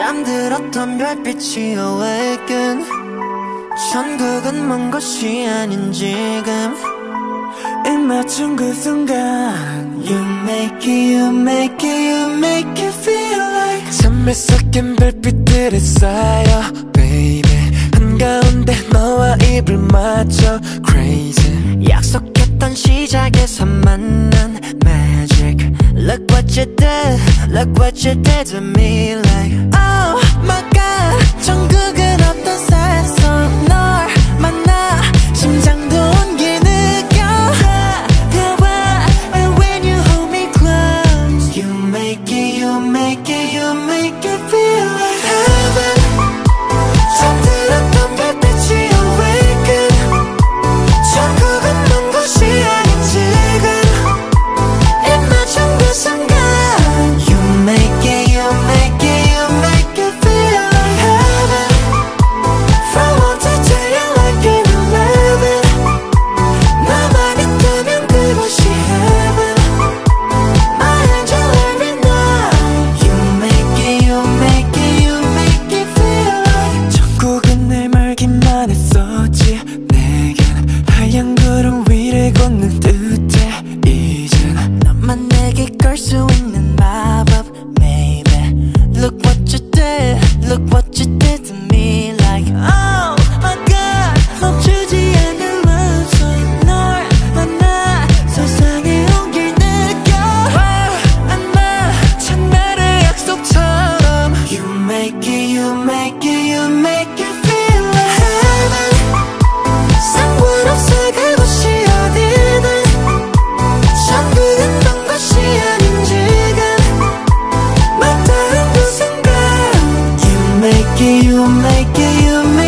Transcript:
잠들었던 별빛이 awaken. 천국은 먼 곳이 아닌 지금 입 맞춘 그 순간 You make it, you make it, you make it feel like 잠에 섞인 별빛들에 쌓여 baby 한가운데 너와 입을 맞춰 crazy 약속했던 시작에서 만난 magic Look what you did, look what you did to me like Oh my god 천국은 없던 세상 널 만나 심장도 온기 느껴 가봐 and when you hold me close You make it, you make it, you make it feel like heaven 잠들었던 별빛이 awaken 천국은 먼 곳이 아닌 지금 입 맞춘 그 순간 You make it, you make it, you make it feel like heaven From 1 to 10 you're like an 11 나만 있다면 그곳이 heaven My angel every night You make it, you make it, you make it feel like 천국은 내 말기만 했었지 내겐 하얀 구름 위를 걷는 듯해 이젠 너만 내게 걸 수 있는 마법 maybe Look what you did, look what you did to me like Oh my god 멈추지 않는 love 널 만나 세상에 온길 느껴 안나 첫날의 약속처럼 You make it, you make it, you make it feel like heaven 상관없어 그곳이 어디든 천국은 먼 곳이 아닌 지금 맞닿은 그 순간 You make it, you make it, you make it